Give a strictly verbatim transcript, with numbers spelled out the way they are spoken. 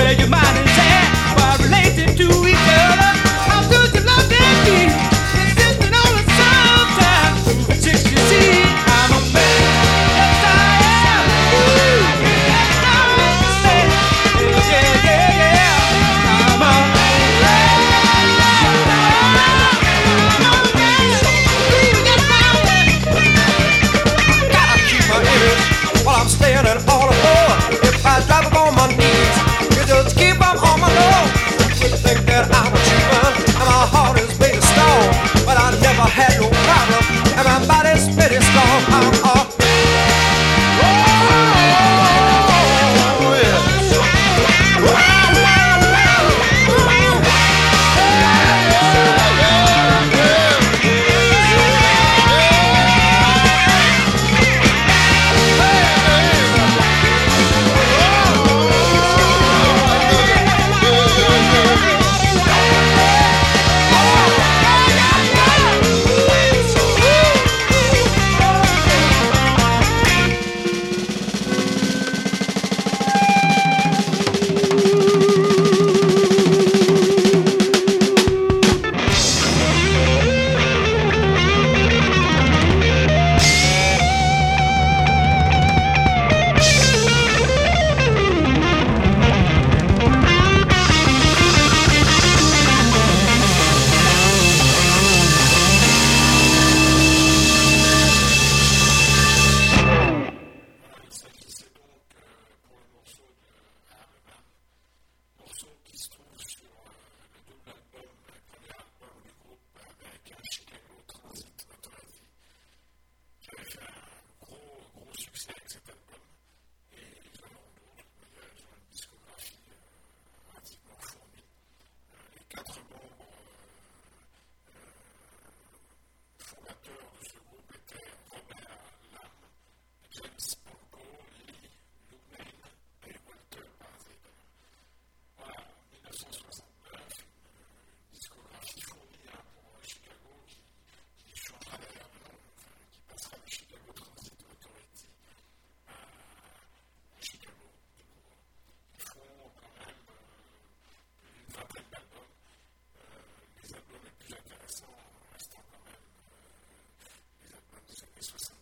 where your mind is at, while related to each other. How good you love that beat, insisting on it sometimes. Chicks, you see, I'm a man, yes I am. Ooh, that's all I say. Yeah, yeah, yeah, I'm a while I'm standing on the floor, if I drop up on my knees, you just keep up on my low. You think that I'm a cheaper, and my heart is made of stone, but I never had no problem, and my body's pretty strong. I'm a this was